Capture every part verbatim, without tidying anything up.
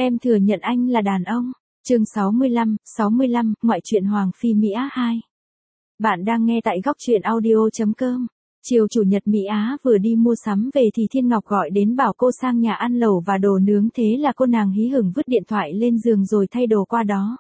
Em thừa nhận anh là đàn ông. Chương sáu mươi lăm, sáu mươi lăm, ngoại truyện Hoàng Phi Mỹ Á hai. Bạn đang nghe tại góc truyện audio chấm com. Chiều chủ nhật Mỹ Á vừa đi mua sắm về thì Thiên Ngọc gọi đến bảo cô sang nhà ăn lẩu và đồ nướng, thế là cô nàng hí hửng vứt điện thoại lên giường rồi thay đồ qua đó.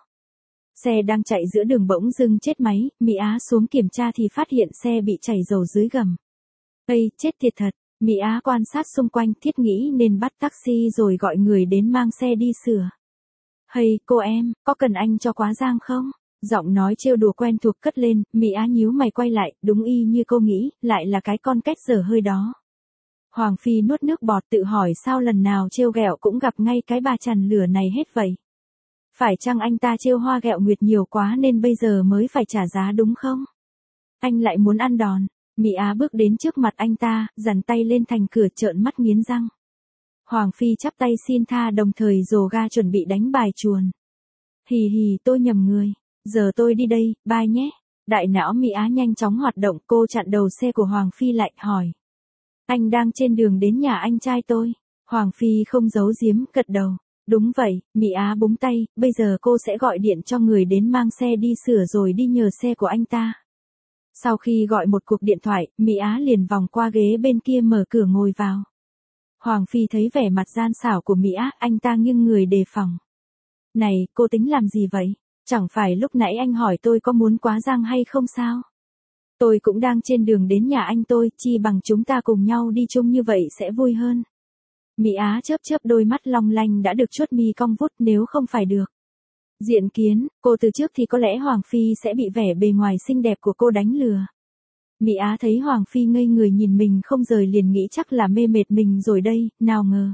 Xe đang chạy giữa đường bỗng dưng chết máy, Mỹ Á xuống kiểm tra thì phát hiện xe bị chảy dầu dưới gầm. Ây, chết tiệt thật. Mỹ Á quan sát xung quanh, thiết nghĩ nên bắt taxi rồi gọi người đến mang xe đi sửa. Hay, cô em, có cần anh cho quá giang không? Giọng nói trêu đùa quen thuộc cất lên, Mỹ Á nhíu mày quay lại, đúng y như cô nghĩ, lại là cái con két dở hơi đó. Hoàng Phi nuốt nước bọt tự hỏi sao lần nào trêu ghẹo cũng gặp ngay cái bà chằn lửa này hết vậy. Phải chăng anh ta trêu hoa ghẹo nguyệt nhiều quá nên bây giờ mới phải trả giá đúng không? Anh lại muốn ăn đòn. Mỹ Á bước đến trước mặt anh ta, dằn tay lên thành cửa trợn mắt nghiến răng. Hoàng Phi chắp tay xin tha đồng thời rồ ga chuẩn bị đánh bài chuồn. Hì hì, tôi nhầm người. Giờ tôi đi đây, bye nhé. Đại não Mỹ Á nhanh chóng hoạt động, cô chặn đầu xe của Hoàng Phi lại, hỏi. Anh đang trên đường đến nhà anh trai tôi. Hoàng Phi không giấu giếm, gật đầu. Đúng vậy, Mỹ Á búng tay, bây giờ cô sẽ gọi điện cho người đến mang xe đi sửa rồi đi nhờ xe của anh ta. Sau khi gọi một cuộc điện thoại, Mỹ Á liền vòng qua ghế bên kia mở cửa ngồi vào. Hoàng Phi thấy vẻ mặt gian xảo của Mỹ Á, anh ta nghiêng người đề phòng. Này, cô tính làm gì vậy? Chẳng phải lúc nãy anh hỏi tôi có muốn quá giang hay không sao? Tôi cũng đang trên đường đến nhà anh tôi, chi bằng chúng ta cùng nhau đi chung như vậy sẽ vui hơn. Mỹ Á chớp chớp đôi mắt long lanh đã được chuốt mi cong vút, nếu không phải được. Diện kiến, cô từ trước thì có lẽ Hoàng Phi sẽ bị vẻ bề ngoài xinh đẹp của cô đánh lừa. Mỹ Á thấy Hoàng Phi ngây người nhìn mình không rời liền nghĩ chắc là mê mệt mình rồi đây, nào ngờ.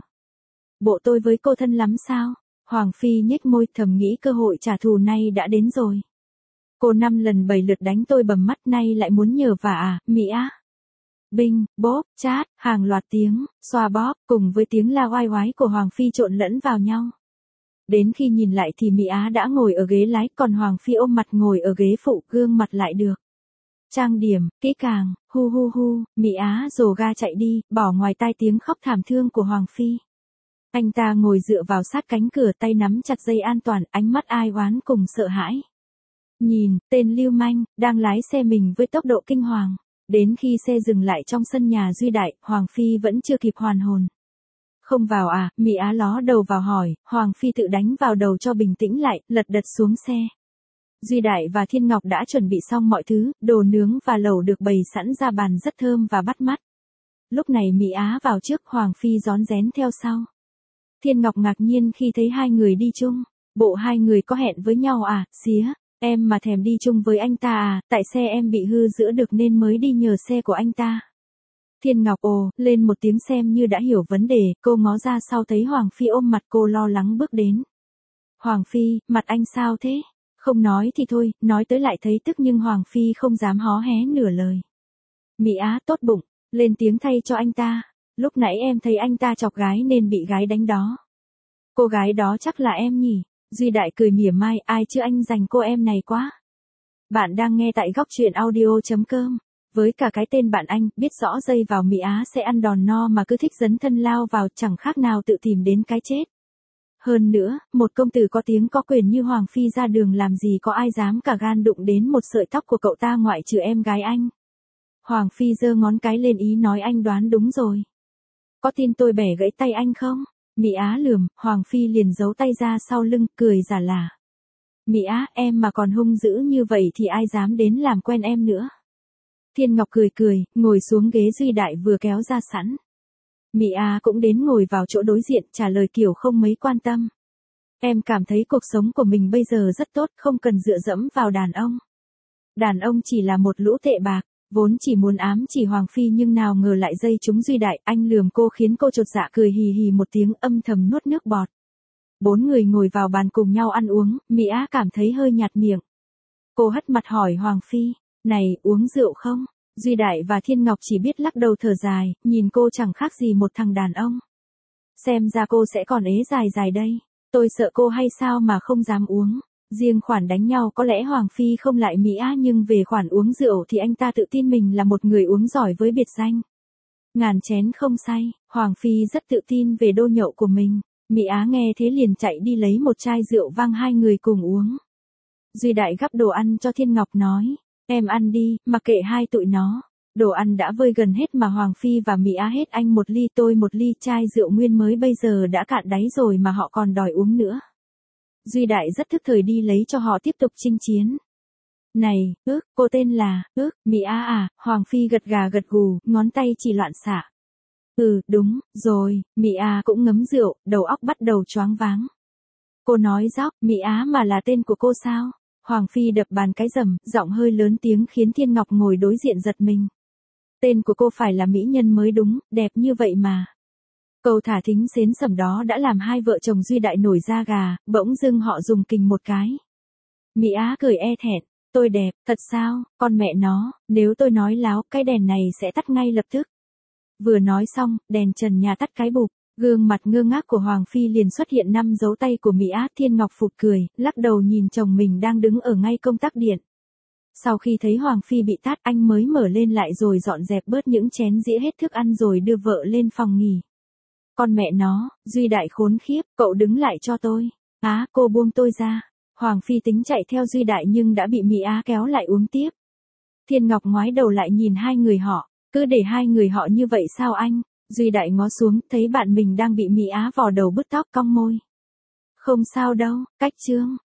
Bộ tôi với cô thân lắm sao? Hoàng Phi nhếch môi thầm nghĩ cơ hội trả thù nay đã đến rồi. Cô năm lần bảy lượt đánh tôi bầm mắt nay lại muốn nhờ vả à, Mỹ Á. Binh, bóp, chát, hàng loạt tiếng, xoa bóp, cùng với tiếng la oai oái của Hoàng Phi trộn lẫn vào nhau. Đến khi nhìn lại thì Mỹ Á đã ngồi ở ghế lái, còn Hoàng Phi ôm mặt ngồi ở ghế phụ, gương mặt lại được trang điểm, kỹ càng, hu hu hu, Mỹ Á rồ ga chạy đi, bỏ ngoài tai tiếng khóc thảm thương của Hoàng Phi. Anh ta ngồi dựa vào sát cánh cửa, tay nắm chặt dây an toàn, ánh mắt ai oán cùng sợ hãi. Nhìn, tên lưu manh, đang lái xe mình với tốc độ kinh hoàng. Đến khi xe dừng lại trong sân nhà Duy Đại, Hoàng Phi vẫn chưa kịp hoàn hồn. Không vào à, Mỹ Á ló đầu vào hỏi, Hoàng Phi tự đánh vào đầu cho bình tĩnh lại, lật đật xuống xe. Duy Đại và Thiên Ngọc đã chuẩn bị xong mọi thứ, đồ nướng và lẩu được bày sẵn ra bàn rất thơm và bắt mắt. Lúc này Mỹ Á vào trước, Hoàng Phi rón rén theo sau. Thiên Ngọc ngạc nhiên khi thấy hai người đi chung. Bộ hai người có hẹn với nhau à, xía, em mà thèm đi chung với anh ta à, tại xe em bị hư giữa được nên mới đi nhờ xe của anh ta. Thiên Ngọc ồ, lên một tiếng xem như đã hiểu vấn đề, cô ngó ra sau thấy Hoàng Phi ôm mặt cô lo lắng bước đến. Hoàng Phi, mặt anh sao thế? Không nói thì thôi, nói tới lại thấy tức nhưng Hoàng Phi không dám hó hé nửa lời. Mỹ Á tốt bụng, lên tiếng thay cho anh ta. Lúc nãy em thấy anh ta chọc gái nên bị gái đánh đó. Cô gái đó chắc là em nhỉ? Duy Đại cười mỉa mai, ai chứ anh dành cô em này quá. Bạn đang nghe tại góc truyện audio chấm com. Với cả cái tên bạn anh, biết rõ dây vào Mỹ Á sẽ ăn đòn no mà cứ thích dấn thân lao vào chẳng khác nào tự tìm đến cái chết. Hơn nữa, một công tử có tiếng có quyền như Hoàng Phi ra đường làm gì có ai dám cả gan đụng đến một sợi tóc của cậu ta ngoại trừ em gái anh. Hoàng Phi giơ ngón cái lên ý nói anh đoán đúng rồi. Có tin tôi bẻ gãy tay anh không? Mỹ Á lườm, Hoàng Phi liền giấu tay ra sau lưng, cười giả lả. Mỹ Á, em mà còn hung dữ như vậy thì ai dám đến làm quen em nữa. Thiên Ngọc cười cười, ngồi xuống ghế Duy Đại vừa kéo ra sẵn. Mỹ Á cũng đến ngồi vào chỗ đối diện, trả lời kiểu không mấy quan tâm. Em cảm thấy cuộc sống của mình bây giờ rất tốt, không cần dựa dẫm vào đàn ông. Đàn ông chỉ là một lũ tệ bạc, vốn chỉ muốn ám chỉ Hoàng Phi nhưng nào ngờ lại dây trúng Duy Đại, anh lườm cô khiến cô chột dạ cười hì hì một tiếng âm thầm nuốt nước bọt. Bốn người ngồi vào bàn cùng nhau ăn uống, Mỹ Á cảm thấy hơi nhạt miệng. Cô hất mặt hỏi Hoàng Phi, này, uống rượu không? Duy Đại và Thiên Ngọc chỉ biết lắc đầu thở dài, nhìn cô chẳng khác gì một thằng đàn ông. Xem ra cô sẽ còn ế dài dài đây. Tôi sợ cô hay sao mà không dám uống. Riêng khoản đánh nhau có lẽ Hoàng Phi không lại Mỹ Á nhưng về khoản uống rượu thì anh ta tự tin mình là một người uống giỏi với biệt danh. Ngàn chén không say, Hoàng Phi rất tự tin về đô nhậu của mình. Mỹ Á nghe thế liền chạy đi lấy một chai rượu vang hai người cùng uống. Duy Đại gắp đồ ăn cho Thiên Ngọc nói, em ăn đi, mặc kệ hai tụi nó. Đồ ăn đã vơi gần hết mà Hoàng Phi và Mỹ Á hết anh một ly tôi một ly, chai rượu nguyên mới bây giờ đã cạn đáy rồi mà họ còn đòi uống nữa. Duy Đại rất thức thời đi lấy cho họ tiếp tục chinh chiến. Này, ước, cô tên là, ước, Mỹ Á à, Hoàng Phi gật gà gật gù, ngón tay chỉ loạn xạ. Ừ, đúng, rồi, Mỹ Á cũng ngấm rượu, đầu óc bắt đầu choáng váng. Cô nói dóc, Mỹ Á mà là tên của cô sao? Hoàng Phi đập bàn cái rầm, giọng hơi lớn tiếng khiến Thiên Ngọc ngồi đối diện giật mình. Tên của cô phải là mỹ nhân mới đúng, đẹp như vậy mà. Câu thả thính xến sẩm đó đã làm hai vợ chồng Duy Đại nổi da gà, bỗng dưng họ dùng kình một cái. Mỹ Á cười e thẹn, tôi đẹp, thật sao, con mẹ nó, nếu tôi nói láo, cái đèn này sẽ tắt ngay lập tức. Vừa nói xong, đèn trần nhà tắt cái bụp, gương mặt ngơ ngác của Hoàng Phi liền xuất hiện năm dấu tay của Mỹ Á. Thiên Ngọc phụt cười, lắc đầu nhìn chồng mình đang đứng ở ngay công tắc điện. Sau khi thấy Hoàng Phi bị tát, anh mới mở lên lại rồi dọn dẹp bớt những chén dĩa hết thức ăn rồi đưa vợ lên phòng nghỉ. Con mẹ nó, Duy Đại khốn khiếp, cậu đứng lại cho tôi. Á, cô buông tôi ra. Hoàng Phi tính chạy theo Duy Đại nhưng đã bị Mỹ Á kéo lại uống tiếp. Thiên Ngọc ngoái đầu lại nhìn hai người họ, cứ để hai người họ như vậy sao anh? Duy Đại ngó xuống, thấy bạn mình đang bị Mỹ Á vò đầu bứt tóc cong môi. Không sao đâu, cách chương.